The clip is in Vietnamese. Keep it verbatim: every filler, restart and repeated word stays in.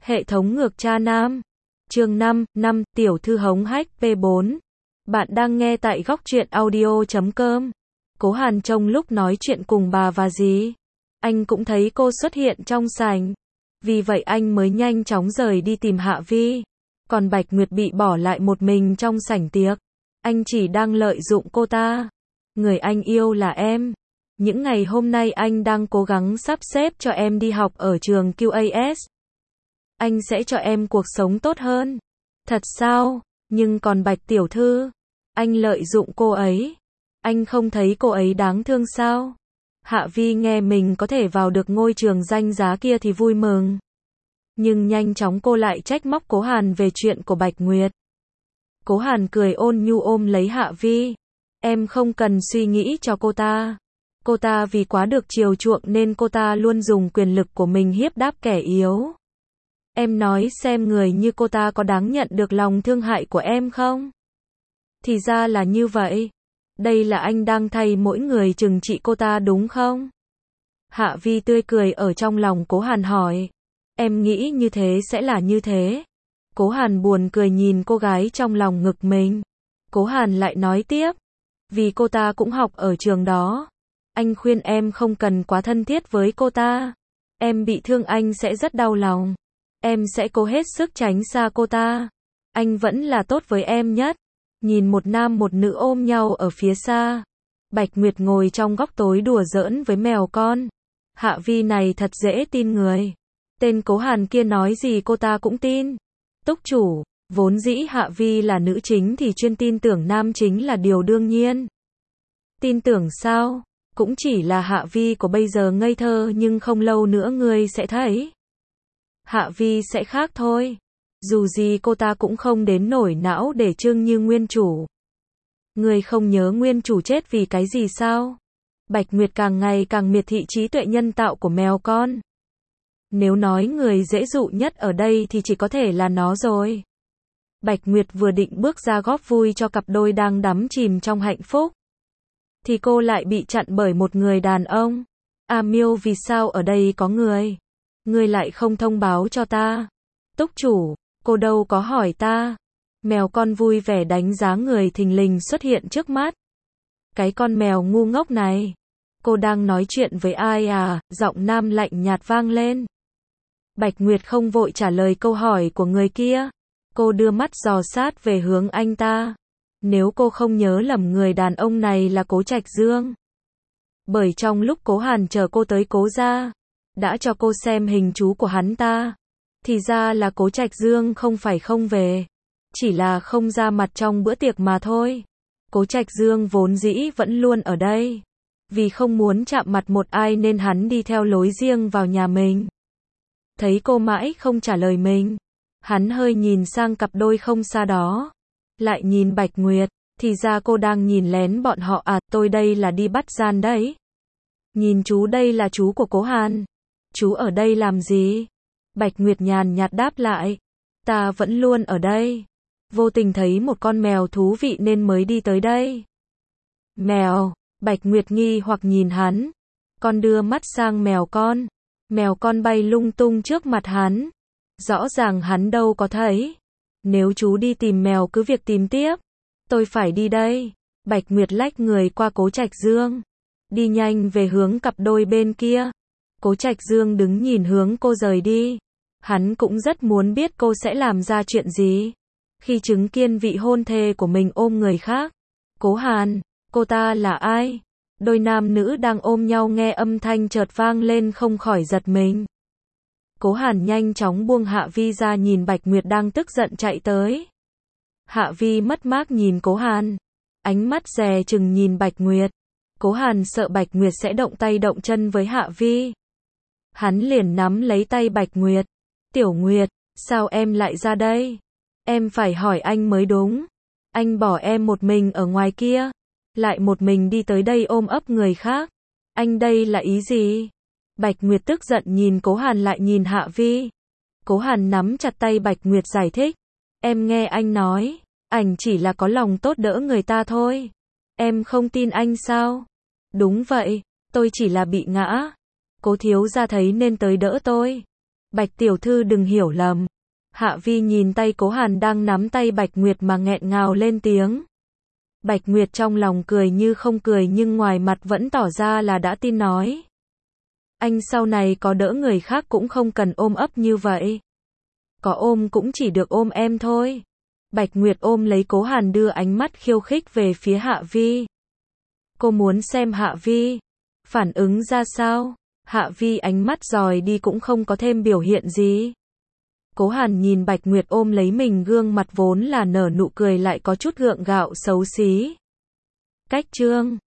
Hệ thống ngược cha nam. Chương năm, năm, tiểu thư hống hách P bốn. Bạn đang nghe tại góc truyện audio chấm com. Cố Hàn trong lúc nói chuyện cùng bà và dì, anh cũng thấy cô xuất hiện trong sảnh. Vì vậy anh mới nhanh chóng rời đi tìm Hạ Vi. Còn Bạch Nguyệt bị bỏ lại một mình trong sảnh tiệc. Anh chỉ đang lợi dụng cô ta. Người anh yêu là em. Những ngày hôm nay anh đang cố gắng sắp xếp cho em đi học ở trường Q A S. Anh sẽ cho em cuộc sống tốt hơn. Thật sao? Nhưng còn Bạch tiểu thư, anh lợi dụng cô ấy. Anh không thấy cô ấy đáng thương sao? Hạ Vi nghe mình có thể vào được ngôi trường danh giá kia thì vui mừng. Nhưng nhanh chóng cô lại trách móc Cố Hàn về chuyện của Bạch Nguyệt. Cố Hàn cười ôn nhu ôm lấy Hạ Vi. Em không cần suy nghĩ cho cô ta. Cô ta vì quá được chiều chuộng nên cô ta luôn dùng quyền lực của mình hiếp đáp kẻ yếu. Em nói xem người như cô ta có đáng nhận được lòng thương hại của em không? Thì ra là như vậy. Đây là anh đang thay mỗi người trừng trị cô ta đúng không? Hạ Vi tươi cười ở trong lòng Cố Hàn hỏi. Em nghĩ như thế sẽ là như thế. Cố Hàn buồn cười nhìn cô gái trong lòng ngực mình. Cố Hàn lại nói tiếp. Vì cô ta cũng học ở trường đó. Anh khuyên em không cần quá thân thiết với cô ta. Em bị thương anh sẽ rất đau lòng. Em sẽ cố hết sức tránh xa cô ta. Anh vẫn là tốt với em nhất. Nhìn một nam một nữ ôm nhau ở phía xa. Bạch Nguyệt ngồi trong góc tối đùa giỡn với mèo con. Hạ Vi này thật dễ tin người. Tên Cố Hàn kia nói gì cô ta cũng tin. Túc chủ, vốn dĩ Hạ Vi là nữ chính thì chuyên tin tưởng nam chính là điều đương nhiên. Tin tưởng sao? Cũng chỉ là Hạ Vi của bây giờ ngây thơ nhưng không lâu nữa ngươi sẽ thấy. Hạ Vi sẽ khác thôi. Dù gì cô ta cũng không đến nổi não để trưng như nguyên chủ. Ngươi không nhớ nguyên chủ chết vì cái gì sao? Bạch Nguyệt càng ngày càng miệt thị trí tuệ nhân tạo của mèo con. Nếu nói người dễ dụ nhất ở đây thì chỉ có thể là nó rồi. Bạch Nguyệt vừa định bước ra góp vui cho cặp đôi đang đắm chìm trong hạnh phúc. Thì cô lại bị chặn bởi một người đàn ông. A Miêu, vì sao ở đây có người? Ngươi lại không thông báo cho ta. Túc chủ, cô đâu có hỏi ta. Mèo con vui vẻ đánh giá người thình lình xuất hiện trước mắt. Cái con mèo ngu ngốc này. Cô đang nói chuyện với ai à? Giọng nam lạnh nhạt vang lên. Bạch Nguyệt không vội trả lời câu hỏi của người kia. Cô đưa mắt dò sát về hướng anh ta. Nếu cô không nhớ lầm người đàn ông này là Cố Trạch Dương. Bởi trong lúc Cố Hàn chờ cô tới Cố gia, đã cho cô xem hình chú của hắn ta. Thì ra là Cố Trạch Dương không phải không về. Chỉ là không ra mặt trong bữa tiệc mà thôi. Cố Trạch Dương vốn dĩ vẫn luôn ở đây. Vì không muốn chạm mặt một ai nên hắn đi theo lối riêng vào nhà mình. Thấy cô mãi không trả lời mình. Hắn hơi nhìn sang cặp đôi không xa đó. Lại nhìn Bạch Nguyệt. Thì ra cô đang nhìn lén bọn họ à? Tôi đây là đi bắt gian đấy. Nhìn chú, đây là chú của Cố Hàn. Chú ở đây làm gì? Bạch Nguyệt nhàn nhạt đáp lại. Ta vẫn luôn ở đây. Vô tình thấy một con mèo thú vị nên mới đi tới đây. Mèo? Bạch Nguyệt nghi hoặc nhìn hắn. Con đưa mắt sang mèo con. Mèo con bay lung tung trước mặt hắn. Rõ ràng hắn đâu có thấy. Nếu chú đi tìm mèo cứ việc tìm tiếp. Tôi phải đi đây. Bạch Nguyệt lách người qua Cố Trạch Dương. Đi nhanh về hướng cặp đôi bên kia. Cố Trạch Dương đứng nhìn hướng cô rời đi. Hắn cũng rất muốn biết cô sẽ làm ra chuyện gì. Khi chứng kiến vị hôn thê của mình ôm người khác. Cố Hàn, cô ta là ai? Đôi nam nữ đang ôm nhau nghe âm thanh chợt vang lên không khỏi giật mình. Cố Hàn nhanh chóng buông Hạ Vi ra nhìn Bạch Nguyệt đang tức giận chạy tới. Hạ Vi mất mát nhìn Cố Hàn. Ánh mắt dè chừng nhìn Bạch Nguyệt. Cố Hàn sợ Bạch Nguyệt sẽ động tay động chân với Hạ Vi. Hắn liền nắm lấy tay Bạch Nguyệt. Tiểu Nguyệt, sao em lại ra đây? Em phải hỏi anh mới đúng. Anh bỏ em một mình ở ngoài kia. Lại một mình đi tới đây ôm ấp người khác. Anh đây là ý gì? Bạch Nguyệt tức giận nhìn Cố Hàn lại nhìn Hạ Vi. Cố Hàn nắm chặt tay Bạch Nguyệt giải thích. Em nghe anh nói. Anh chỉ là có lòng tốt đỡ người ta thôi. Em không tin anh sao? Đúng vậy. Tôi chỉ là bị ngã. Cố thiếu gia thấy nên tới đỡ tôi. Bạch tiểu thư đừng hiểu lầm. Hạ Vi nhìn tay Cố Hàn đang nắm tay Bạch Nguyệt mà nghẹn ngào lên tiếng. Bạch Nguyệt trong lòng cười như không cười nhưng ngoài mặt vẫn tỏ ra là đã tin nói. Anh sau này có đỡ người khác cũng không cần ôm ấp như vậy. Có ôm cũng chỉ được ôm em thôi. Bạch Nguyệt ôm lấy Cố Hàn đưa ánh mắt khiêu khích về phía Hạ Vi. Cô muốn xem Hạ Vi phản ứng ra sao? Hạ Vi ánh mắt dòi đi cũng không có thêm biểu hiện gì. Cố Hàn nhìn Bạch Nguyệt ôm lấy mình, gương mặt vốn là nở nụ cười lại có chút gượng gạo xấu xí. Cách chương